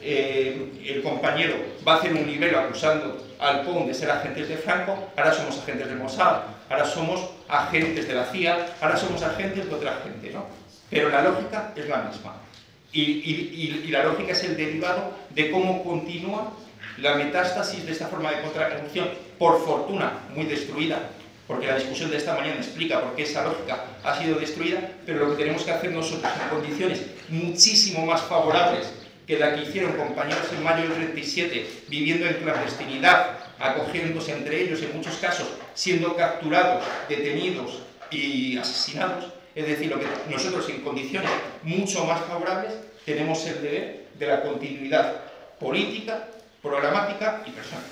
eh, el compañero, va a hacer un libro acusando al P O M de ser agentes de Franco. Ahora somos agentes del Mossad, ahora somos agentes de la C I A, ahora somos agentes de otra gente, ¿no? Pero la lógica es la misma. Y, y, y, y la lógica es el derivado de cómo continúa la metástasis de esta forma de contrarrevolución, por fortuna muy destruida, porque la discusión de esta mañana explica por qué esa lógica ha sido destruida, pero lo que tenemos que hacer nosotros en condiciones muchísimo más favorables que la que hicieron compañeros en mayo del treinta y siete, viviendo en clandestinidad, acogiéndose entre ellos, en muchos casos siendo capturados, detenidos y asesinados. Es decir, lo que nosotros en condiciones mucho más favorables tenemos el deber de la continuidad política, programática y personal.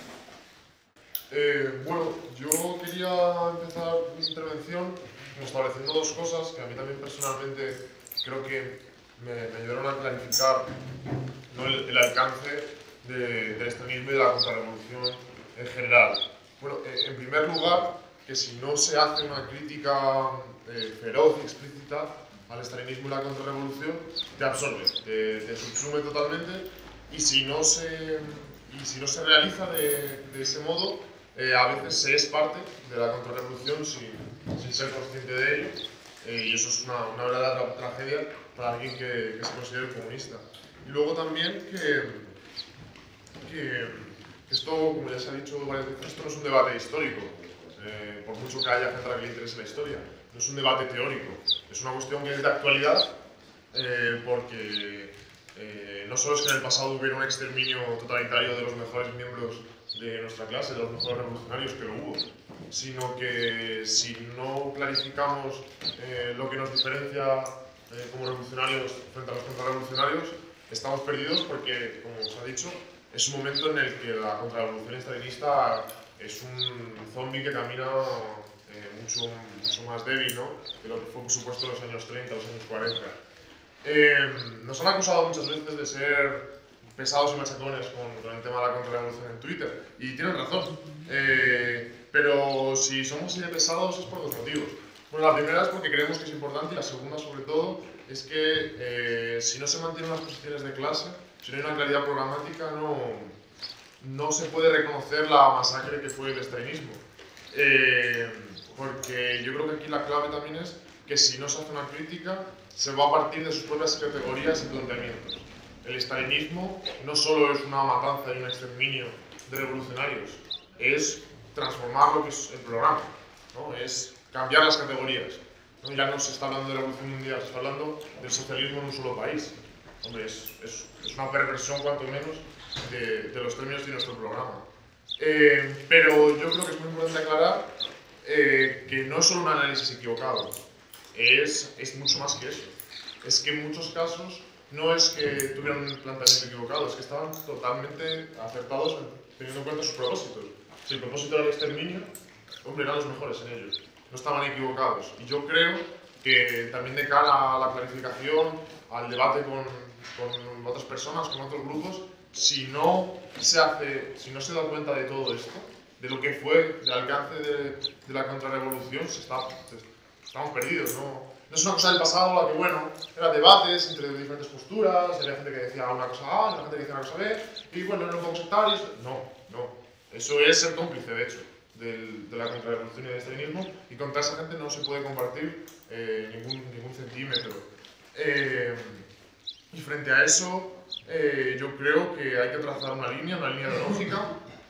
Eh, bueno, yo quería empezar mi intervención estableciendo dos cosas que a mí también personalmente creo que me, me ayudaron a clarificar, ¿no?, el, el alcance de, del extremismo y de la contrarrevolución en general. Bueno, eh, en primer lugar, que si no se hace una crítica eh, feroz y explícita al estalinismo y la contrarrevolución, te absorbe, te, te subsume totalmente, y si no se, y si no se realiza de, de ese modo, eh, a veces se es parte de la contrarrevolución sin, sin ser consciente de ello, eh, y eso es una, una verdadera tragedia para alguien que, que se considere comunista. Y luego también que, que esto, como ya se ha dicho varias veces, esto no es un debate histórico, eh, por mucho que haya gente a la que le interese la historia, no es un debate teórico, es una cuestión que es de actualidad, eh, porque eh, no solo es que en el pasado hubiera un exterminio totalitario de los mejores miembros de nuestra clase, de los mejores revolucionarios, que lo hubo, sino que si no clarificamos eh, lo que nos diferencia eh, como revolucionarios frente a los contrarrevolucionarios, estamos perdidos, porque, como os ha dicho, es un momento en el que la contrarrevolución estalinista es un zombie que camina eh, mucho, mucho más débil, ¿no?, de lo que fue, por supuesto, en los años treinta, los años cuarenta. Eh, nos han acusado muchas veces de ser pesados y machacones con, con el tema de la contrarrevolución en Twitter, y tienen razón, eh, pero si somos así de pesados es por dos motivos. Bueno, la primera es porque creemos que es importante y la segunda, sobre todo, es que eh, si no se mantienen las posiciones de clase, si no hay una claridad programática, no, no se puede reconocer la masacre que fue el estalinismo. Eh, porque yo creo que aquí la clave también es que si no se hace una crítica, se va a partir de sus propias categorías y planteamientos. El estalinismo no solo es una matanza y un exterminio de revolucionarios, es transformar lo que es el programa, ¿no? Es cambiar las categorías. ¿No? Ya no se está hablando de la revolución mundial, se está hablando del socialismo en un solo país. Hombre, es, es, es una perversión, cuanto menos, de, de los términos de nuestro programa. Eh, pero yo creo que es muy importante aclarar eh, que no es solo un análisis equivocado, es, es mucho más que eso. Es que en muchos casos no es que tuvieran un planteamiento equivocado, es que estaban totalmente acertados teniendo en cuenta sus propósitos. Si el propósito era el exterminio, hombre, eran los mejores en ello. No estaban equivocados. Y yo creo que también de cara a la clarificación, al debate con, con otras personas, con otros grupos, si no se hace, si no se da cuenta de todo esto, de lo que fue, del alcance de, de la contrarrevolución, se está, se, estamos perdidos, ¿no? No es una cosa del pasado la que, bueno, eran debates entre diferentes posturas, había gente que decía una cosa A, había gente que decía una cosa B, y bueno, no podemos sectarios. No, no. Eso es ser cómplice, de hecho, del, de la contrarrevolución y del estalinismo, y contra esa gente no se puede compartir eh, ningún, ningún centímetro. Eh, y frente a eso, eh, yo creo que hay que trazar una línea, una línea ideológica,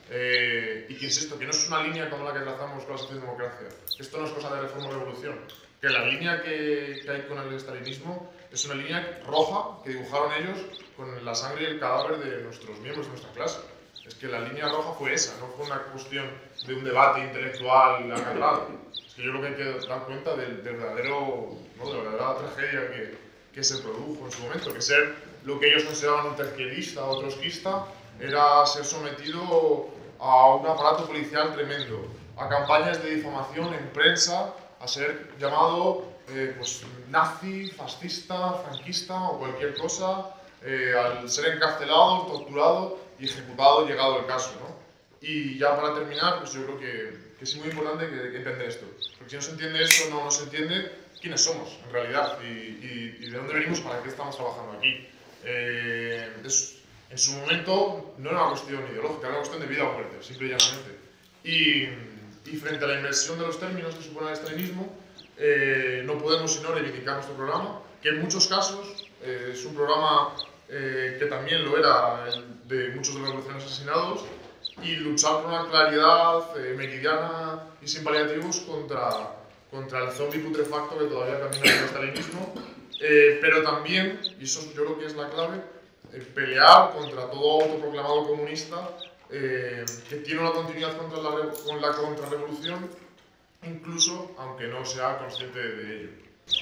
eh, y que insisto, que no es una línea como la que trazamos con la socialdemocracia. Esto no es cosa de reforma o revolución. Que la línea que, que hay con el estalinismo es una línea roja que dibujaron ellos con la sangre y el cadáver de nuestros miembros de nuestra clase. Es que la línea roja fue esa, no fue una cuestión de un debate intelectual acarrado. Es que yo creo que hay que dar cuenta del, del verdadero, ¿no? de la verdadera tragedia que, que se produjo en su momento, que ser lo que ellos consideraban un terquerista o trotskista era ser sometido a un aparato policial tremendo, a campañas de difamación en prensa, a ser llamado eh, pues, nazi, fascista, franquista o cualquier cosa, eh, al ser encarcelado, torturado y ejecutado llegado el caso, ¿no? Y ya para terminar, pues yo creo que, que es muy importante que, que entender esto, porque si no se entiende esto, no, no se entiende quiénes somos en realidad y, y, y de dónde venimos, para qué estamos trabajando aquí. Eh, es, en su momento no era una cuestión ideológica, era una cuestión de vida o muerte, simple y llanamente. Y, y frente a la inversión de los términos que supone el estalinismo, eh, no podemos sino reivindicar nuestro programa, que en muchos casos eh, es un programa eh, que también lo era el de muchos de los revolucionarios asesinados, y luchar por una claridad eh, meridiana y sin paliativos contra, contra el zombie putrefacto que todavía camina en el estalinismo, eh, pero también, y eso yo creo que es la clave, eh, pelear contra todo autoproclamado comunista eh, que tiene una continuidad contra la, con la contrarrevolución, incluso aunque no sea consciente de ello.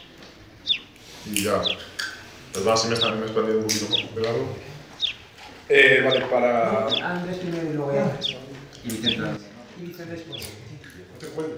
Y ya, perdón si me están me he expandido un poquito más de largo. Eh, vale, para... Andrés primero y luego ya. Y Vicente. Y Vicente después. ¿Te puedo?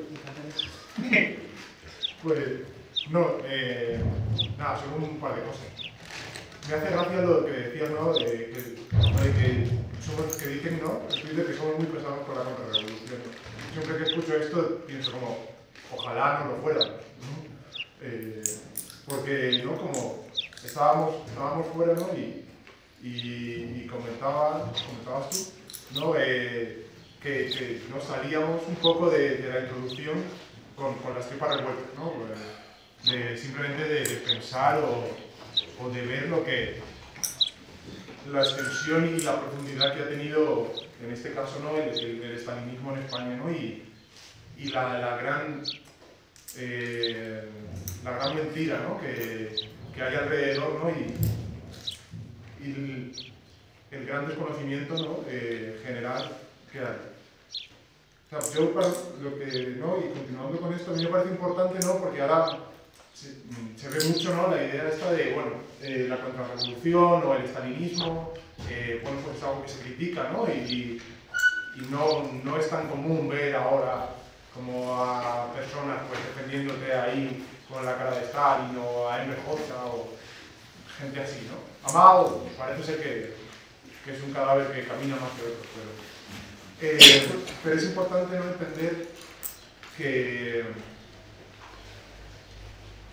Pues, no, eh, nada, son un par de cosas. Me hace gracia lo que decías, ¿no? De que, de que, somos, que dicen, ¿no? El Twitter, que somos muy pesados por la contrarrevolución. Siempre que escucho esto, pienso como, ojalá no lo fuera, ¿no? Eh, porque, ¿no? Como estábamos, estábamos fuera, ¿no? Y, y, y comentabas, comentabas tú, ¿no? Eh, que, que nos salíamos un poco de, de la introducción con, con las tripas revueltas, ¿no? De, simplemente de, de pensar o, o de ver lo que la extensión y la profundidad que ha tenido, en este caso, ¿no? el, el, el estalinismo en España, ¿no? Y, y la, la, gran, eh, la gran mentira, ¿no? que, que hay alrededor, ¿no? y, y el, el gran desconocimiento, ¿no? eh, general que hay. O sea, yo, para lo que, ¿no? y continuando con esto, a mí me parece importante, ¿no? porque ahora se, se ve mucho, ¿no? la idea esta de, bueno, eh, la contrarrevolución o el estalinismo, eh, bueno, pues es algo que se critica, ¿no? Y, y no, no es tan común ver ahora como a personas pues defendiéndote ahí con la cara de Stalin o a M J o gente así, ¿no? A Mao parece ser que, que es un cadáver que camina más que otros, pero... Eh, pero es importante no entender que,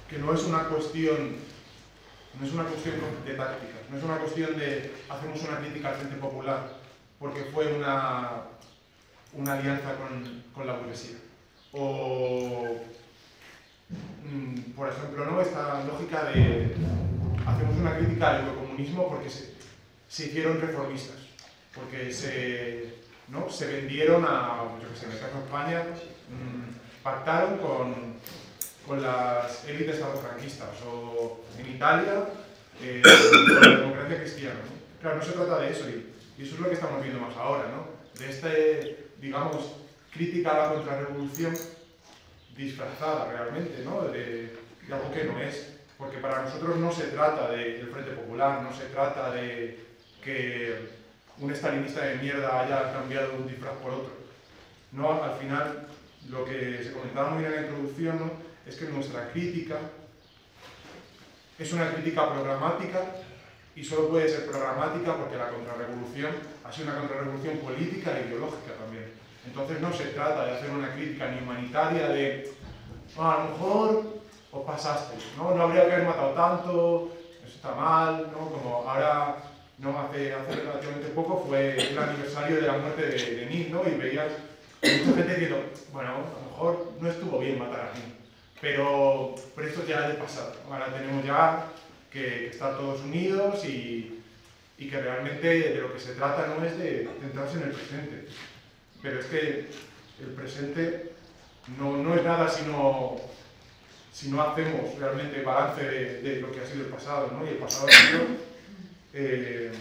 que no es una cuestión, no es una cuestión de tácticas, no es una cuestión de hacemos una crítica al Frente Popular porque fue una, una alianza con, con la burguesía. O, mmm, por ejemplo, ¿no? Esta lógica de hacemos una crítica al eurocomunismo porque se, se hicieron reformistas, porque se, ¿no? se vendieron a, yo que sé, en el caso de España, mmm, pactaron con, con las élites franquistas, o en Italia, eh, con la democracia cristiana, ¿no? Claro, no se trata de eso, y, y eso es lo que estamos viendo más ahora, ¿no? De este, digamos, crítica a la contrarrevolución disfrazada realmente, ¿no? De, de algo que no es. Porque para nosotros no se trata del Frente Popular, no se trata de que un estalinista de mierda haya cambiado un disfraz por otro. No, al final, lo que se comentaba muy bien en la introducción, ¿no? Es que nuestra crítica es una crítica programática y solo puede ser programática porque la contrarrevolución ha sido una contrarrevolución política e ideológica también. Entonces no se trata de hacer una crítica ni humanitaria de oh, a lo mejor os pasasteis, ¿no? No habría que haber matado tanto, eso está mal, ¿no? Como ahora, no, hace, hace relativamente poco fue el aniversario de la muerte de Lenin, ¿no? Y veías mucha gente diciendo, bueno, a lo mejor no estuvo bien matar a Lenin, pero, pero esto ya es del pasado. Ahora tenemos ya que, que estar todos unidos y, y que realmente de lo que se trata no es de centrarse en el presente. Pero es que el presente no, no es nada sino, si no hacemos realmente balance de, de lo que ha sido el pasado, ¿no? Y el pasado ha sido eh,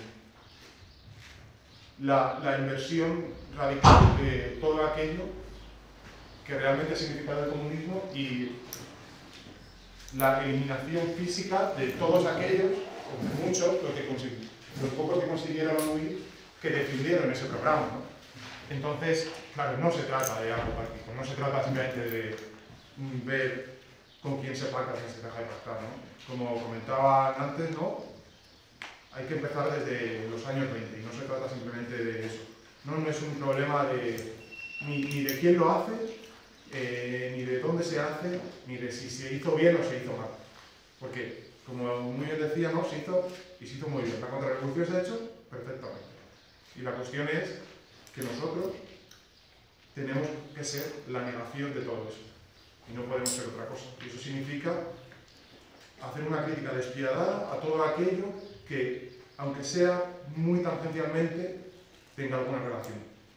la, la inversión radical de todo aquello que realmente ha significado el comunismo y la eliminación física de todos aquellos, o muchos, los, que los pocos que consiguieron huir, que defendieron ese programa, ¿no? Entonces, claro, no se trata de algo práctico, no se trata simplemente de ver con quién se pacta, quién se deja de pactar, ¿no? Como comentaban antes, ¿no? Hay que empezar desde los años veinte y no se trata simplemente de eso. No, no es un problema de, ni, ni de quién lo hace, eh, ni de dónde se hace, ni de si se hizo bien o se hizo mal. Porque, como muy bien decía, ¿no? Se hizo y se hizo muy bien. La contrarrevolución se ha hecho perfectamente. Y la cuestión es que nosotros tenemos que ser la negación de todo eso y no podemos ser otra cosa. Y eso significa hacer una crítica despiadada a todo aquello que, aunque sea muy tangencialmente, tenga alguna relación.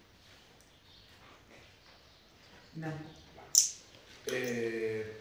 No. Eh,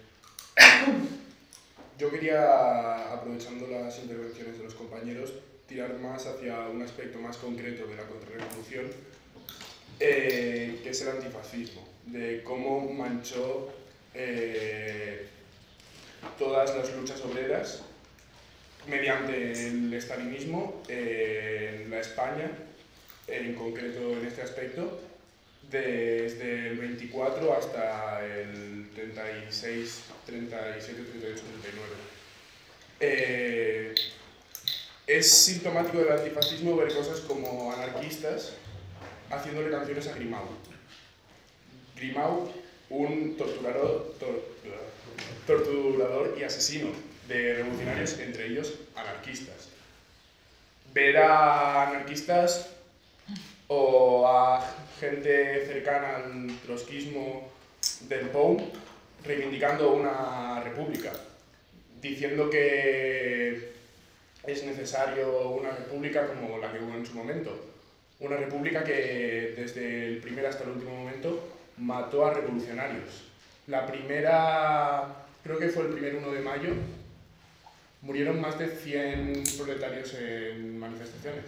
yo quería, aprovechando las intervenciones de los compañeros, tirar más hacia un aspecto más concreto de la contrarrevolución, eh, que es el antifascismo, de cómo manchó eh, todas las luchas obreras mediante el estalinismo eh, en la España, en concreto en este aspecto, desde el veinticuatro hasta el treinta y seis, treinta y siete, treinta y ocho, treinta y nueve. Eh, es sintomático del antifascismo ver cosas como anarquistas haciéndole canciones a Grimau. Grimau, un torturador, tor, torturador y asesino de revolucionarios, entre ellos anarquistas. Ver a anarquistas o a gente cercana al trotskismo del P O U reivindicando una república, diciendo que es necesario una república como la que hubo en su momento. Una república que desde el primer hasta el último momento mató a revolucionarios. La primera, creo que fue el primer uno de mayo, murieron más de cien proletarios en manifestaciones.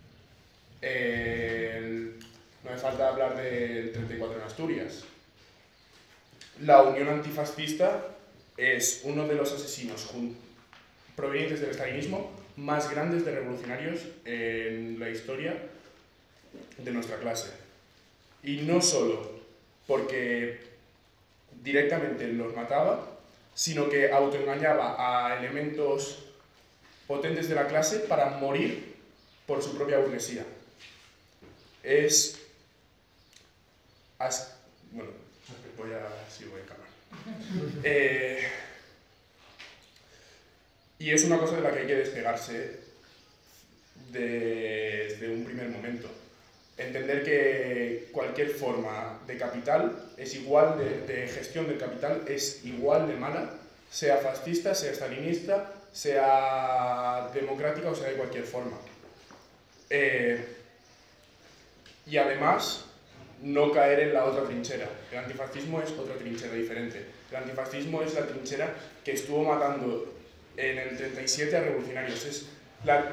El, no hace falta hablar del treinta y cuatro en Asturias. La Unión Antifascista es uno de los asesinos provenientes del estalinismo más grandes de revolucionarios en la historia de nuestra clase. Y no solo porque directamente los mataba, sino que autoengañaba a elementos potentes de la clase para morir por su propia burguesía. Es... As, bueno, voy a... sí, voy a acabar. Eh, Y es una cosa de la que hay que despegarse desde un primer momento. Entender que cualquier forma de capital es igual, de, de gestión del capital es igual de mala, sea fascista, sea stalinista, sea democrática o sea de cualquier forma. Eh, y además, no caer en la otra trinchera. El antifascismo es otra trinchera diferente. El antifascismo es la trinchera que estuvo matando en el treinta y siete a revolucionarios. Es, la,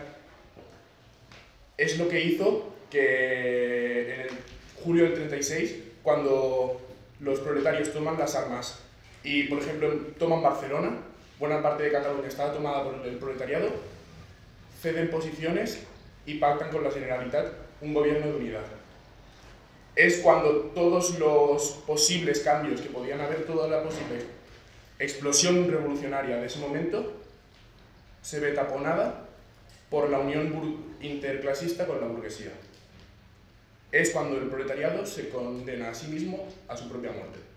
es lo que hizo que en el julio del treinta y seis, cuando los proletarios toman las armas y, por ejemplo, toman Barcelona, buena parte de Cataluña estaba tomada por el proletariado, ceden posiciones y pactan con la Generalitat un gobierno de unidad. Es cuando todos los posibles cambios que podían haber, toda la posible explosión revolucionaria de ese momento, se ve taponada por la unión interclasista con la burguesía. Es cuando el proletariado se condena a sí mismo a su propia muerte.